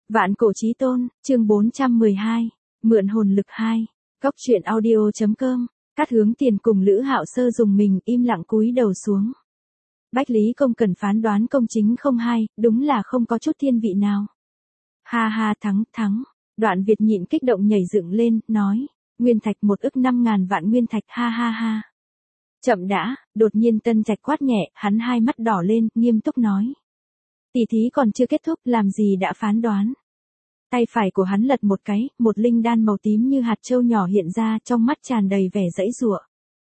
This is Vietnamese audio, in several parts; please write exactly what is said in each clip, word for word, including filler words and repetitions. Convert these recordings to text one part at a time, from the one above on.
Vạn cổ chí tôn, chương bốn trăm mười hai, mượn hồn lực hai, Cốc truyện audio.com, Cát Hướng Tiền cùng Lữ Hạo Sơ dùng mình im lặng cúi đầu xuống. Bách Lý Công cần phán đoán công chính không hai, đúng là không có chút thiên vị nào. Ha ha thắng, thắng, Đoạn Việt nhịn kích động nhảy dựng lên, nói, nguyên thạch một ức năm ngàn vạn nguyên thạch ha ha ha. Chậm đã, đột nhiên Tân Trạch quát nhẹ, hắn hai mắt đỏ lên, nghiêm túc nói. Tỷ thí còn chưa kết thúc, làm gì đã phán đoán. Tay phải của hắn lật một cái, một linh đan màu tím như hạt châu nhỏ hiện ra, trong mắt tràn đầy vẻ dãy giụa.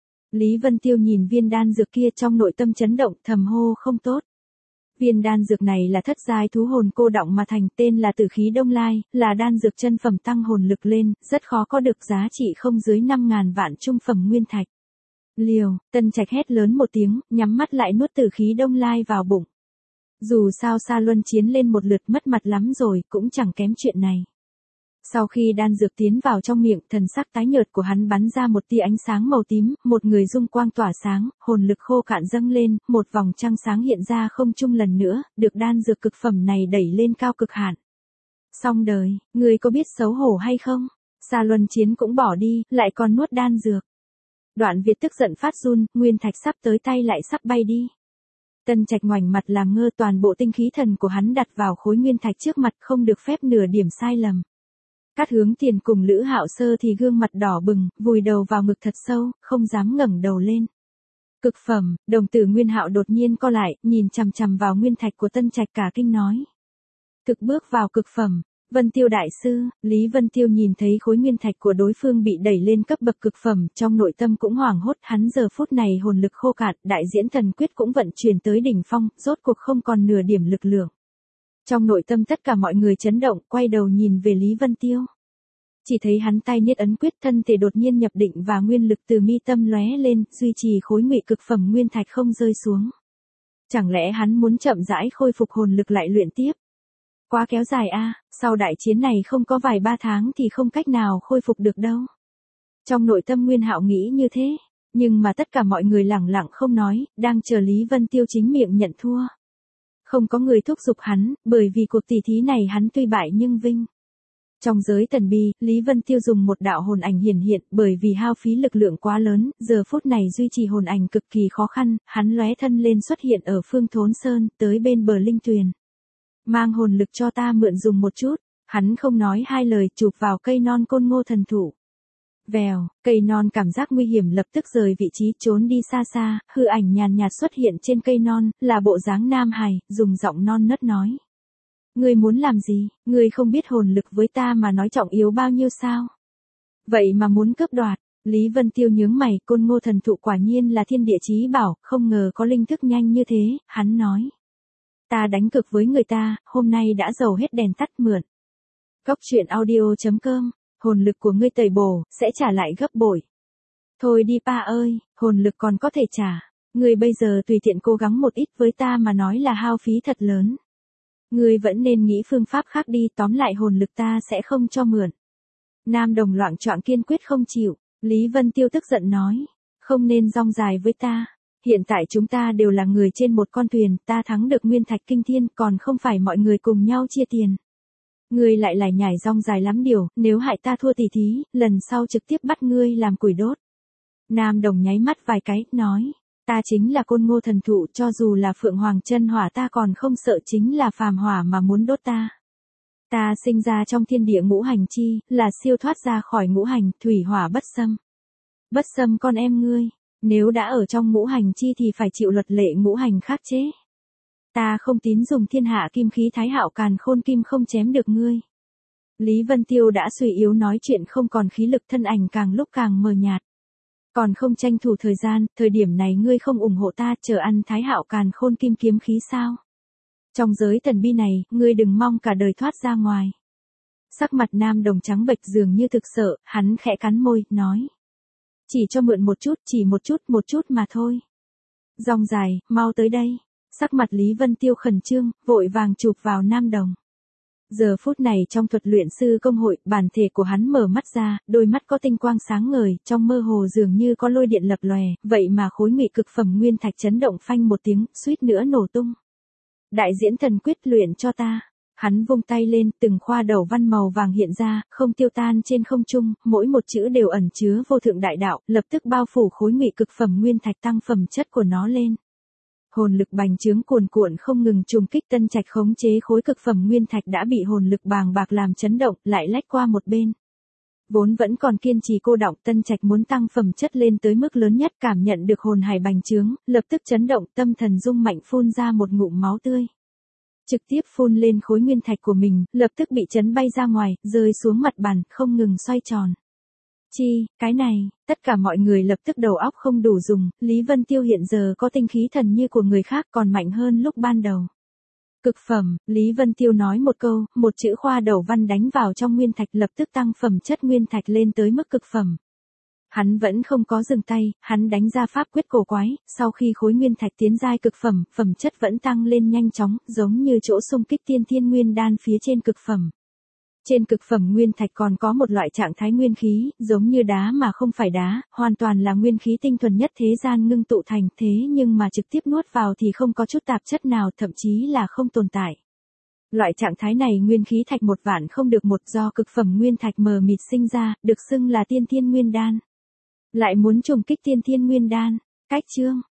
Lý Vân Tiêu nhìn viên đan dược kia trong nội tâm chấn động, thầm hô không tốt. Viên đan dược này là thất giai thú hồn cô đọng mà thành, tên là Tử Khí Đông Lai, là đan dược chân phẩm tăng hồn lực lên, rất khó có được giá trị không dưới năm ngàn vạn trung phẩm nguyên thạch. Liều, Tân Trạch hét lớn một tiếng, nhắm mắt lại nuốt Tử Khí Đông Lai vào bụng. Dù sao Sa Luân chiến lên một lượt mất mặt lắm rồi, cũng chẳng kém chuyện này. Sau khi đan dược tiến vào trong miệng, thần sắc tái nhợt của hắn bắn ra một tia ánh sáng màu tím, một người dung quang tỏa sáng, hồn lực khô cạn dâng lên, một vòng trăng sáng hiện ra không trung lần nữa, được đan dược cực phẩm này đẩy lên cao cực hạn. Xong đời, người có biết xấu hổ hay không? Sa Luân chiến cũng bỏ đi, lại còn nuốt đan dược. Đoạn Việt tức giận phát run, nguyên thạch sắp tới tay lại sắp bay đi. Tân Trạch ngoảnh mặt làm ngơ, toàn bộ tinh khí thần của hắn đặt vào khối nguyên thạch trước mặt, không được phép nửa điểm sai lầm. Cát Hướng Tiền cùng Lữ Hạo Sơ thì gương mặt đỏ bừng, vùi đầu vào ngực thật sâu, không dám ngẩng đầu lên. Cực phẩm, đồng tử Nguyên Hạo đột nhiên co lại, nhìn chằm chằm vào nguyên thạch của Tân Trạch cả kinh nói. Thực bước vào cực phẩm. Vân Tiêu đại sư, Lý Vân Tiêu nhìn thấy khối nguyên thạch của đối phương bị đẩy lên cấp bậc cực phẩm, trong nội tâm cũng hoảng hốt, hắn giờ phút này hồn lực khô cạn, đại diễn thần quyết cũng vận chuyển tới đỉnh phong, rốt cuộc không còn nửa điểm lực lượng. Trong nội tâm tất cả mọi người chấn động, quay đầu nhìn về Lý Vân Tiêu. Chỉ thấy hắn tay niết ấn quyết, thân thể đột nhiên nhập định và nguyên lực từ mi tâm lóe lên, duy trì khối ngụy cực phẩm nguyên thạch không rơi xuống. Chẳng lẽ hắn muốn chậm rãi khôi phục hồn lực lại luyện tiếp? Quá kéo dài a, à, sau đại chiến này không có vài ba tháng thì không cách nào khôi phục được đâu. Trong nội tâm Nguyên Hạo nghĩ như thế, nhưng mà tất cả mọi người lẳng lặng không nói, đang chờ Lý Vân Tiêu chính miệng nhận thua. Không có người thúc giục hắn, bởi vì cuộc tỷ thí này hắn tuy bại nhưng vinh. Trong giới tần bi, Lý Vân Tiêu dùng một đạo hồn ảnh hiển hiện, bởi vì hao phí lực lượng quá lớn, giờ phút này duy trì hồn ảnh cực kỳ khó khăn, hắn lóe thân lên xuất hiện ở phương Thốn Sơn, tới bên bờ linh tuyền. Mang hồn lực cho ta mượn dùng một chút, hắn không nói hai lời, chụp vào cây non Côn Ngô thần thụ. Vèo, cây non cảm giác nguy hiểm lập tức rời vị trí trốn đi xa xa, hư ảnh nhàn nhạt xuất hiện trên cây non, là bộ dáng nam hài, dùng giọng non nớt nói. Ngươi muốn làm gì, ngươi không biết hồn lực với ta mà nói trọng yếu bao nhiêu sao? Vậy mà muốn cướp đoạt, Lý Vân Tiêu nhướng mày, Côn Ngô thần thụ quả nhiên là thiên địa chí bảo, không ngờ có linh thức nhanh như thế, hắn nói. Ta đánh cực với người ta, hôm nay đã dầu hết đèn tắt mượn. Cốc truyện audio.com, hồn lực của ngươi tẩy bổ, sẽ trả lại gấp bội. Thôi đi pa ơi, hồn lực còn có thể trả. Ngươi bây giờ tùy tiện cố gắng một ít với ta mà nói là hao phí thật lớn. Ngươi vẫn nên nghĩ phương pháp khác đi, tóm lại hồn lực ta sẽ không cho mượn. Nam Đồng loạng choạng kiên quyết không chịu, Lý Vân Tiêu tức giận nói. Không nên rong dài với ta. Hiện tại chúng ta đều là người trên một con thuyền, ta thắng được nguyên thạch kinh thiên, còn không phải mọi người cùng nhau chia tiền. Ngươi lại lải nhải rong dài lắm điều, nếu hại ta thua tỷ thí, lần sau trực tiếp bắt ngươi làm củi đốt. Nam Đồng nháy mắt vài cái, nói, ta chính là Côn Ngô thần thụ, cho dù là Phượng Hoàng chân hỏa ta còn không sợ, chính là phàm hỏa mà muốn đốt ta. Ta sinh ra trong thiên địa ngũ hành chi, là siêu thoát ra khỏi ngũ hành, thủy hỏa bất xâm. Bất xâm con em ngươi. Nếu đã ở trong ngũ hành chi thì phải chịu luật lệ ngũ hành khác chế. Ta không tín dùng thiên hạ kim khí thái hạo càn khôn kim không chém được ngươi. Lý Vân Tiêu đã suy yếu nói chuyện không còn khí lực, thân ảnh càng lúc càng mờ nhạt. Còn không tranh thủ thời gian, thời điểm này ngươi không ủng hộ ta, chờ ăn thái hạo càn khôn kim kiếm khí sao? Trong giới thần bi này, ngươi đừng mong cả đời thoát ra ngoài. Sắc mặt Nam Đồng trắng bệch dường như thực sợ, hắn khẽ cắn môi, nói. Chỉ cho mượn một chút, chỉ một chút, một chút mà thôi. Rong dài, mau tới đây. Sắc mặt Lý Vân Tiêu khẩn trương, vội vàng chụp vào Nam Đồng. Giờ phút này trong thuật luyện sư công hội, bản thể của hắn mở mắt ra, đôi mắt có tinh quang sáng ngời, trong mơ hồ dường như có lôi điện lập lòe, vậy mà khối ngụy cực phẩm nguyên thạch chấn động phanh một tiếng, suýt nữa nổ tung. Đại diễn thần quyết luyện cho ta. Hắn vung tay lên, từng khoa đầu văn màu vàng hiện ra, không tiêu tan trên không trung, mỗi một chữ đều ẩn chứa vô thượng đại đạo, lập tức bao phủ khối ngụy cực phẩm nguyên thạch tăng phẩm chất của nó lên. Hồn lực bành trướng cuồn cuộn không ngừng trùng kích Tân Trạch khống chế khối cực phẩm nguyên thạch đã bị hồn lực bàng bạc làm chấn động, lại lách qua một bên. Vốn vẫn còn kiên trì cô đọng, Tân Trạch muốn tăng phẩm chất lên tới mức lớn nhất, cảm nhận được hồn hải bành trướng, lập tức chấn động, tâm thần rung mạnh phun ra một ngụm máu tươi. Trực tiếp phun lên khối nguyên thạch của mình, lập tức bị chấn bay ra ngoài, rơi xuống mặt bàn, không ngừng xoay tròn. Chi, cái này, tất cả mọi người lập tức đầu óc không đủ dùng, Lý Vân Tiêu hiện giờ có tinh khí thần như của người khác còn mạnh hơn lúc ban đầu. Cực phẩm, Lý Vân Tiêu nói một câu, một chữ khoa đầu văn đánh vào trong nguyên thạch lập tức tăng phẩm chất nguyên thạch lên tới mức cực phẩm. Hắn vẫn không có dừng tay, hắn đánh ra pháp quyết cổ quái, sau khi khối nguyên thạch tiến giai cực phẩm, phẩm chất vẫn tăng lên nhanh chóng, giống như chỗ xung kích tiên thiên nguyên đan phía trên cực phẩm. Trên cực phẩm nguyên thạch còn có một loại trạng thái nguyên khí, giống như đá mà không phải đá, hoàn toàn là nguyên khí tinh thuần nhất thế gian ngưng tụ thành, thế nhưng mà trực tiếp nuốt vào thì không có chút tạp chất nào, thậm chí là không tồn tại. Loại trạng thái này nguyên khí thạch một vạn không được một, do cực phẩm nguyên thạch mờ mịt sinh ra, được xưng là tiên thiên nguyên đan. Lại muốn trùng kích tiên thiên nguyên đan, cách chương.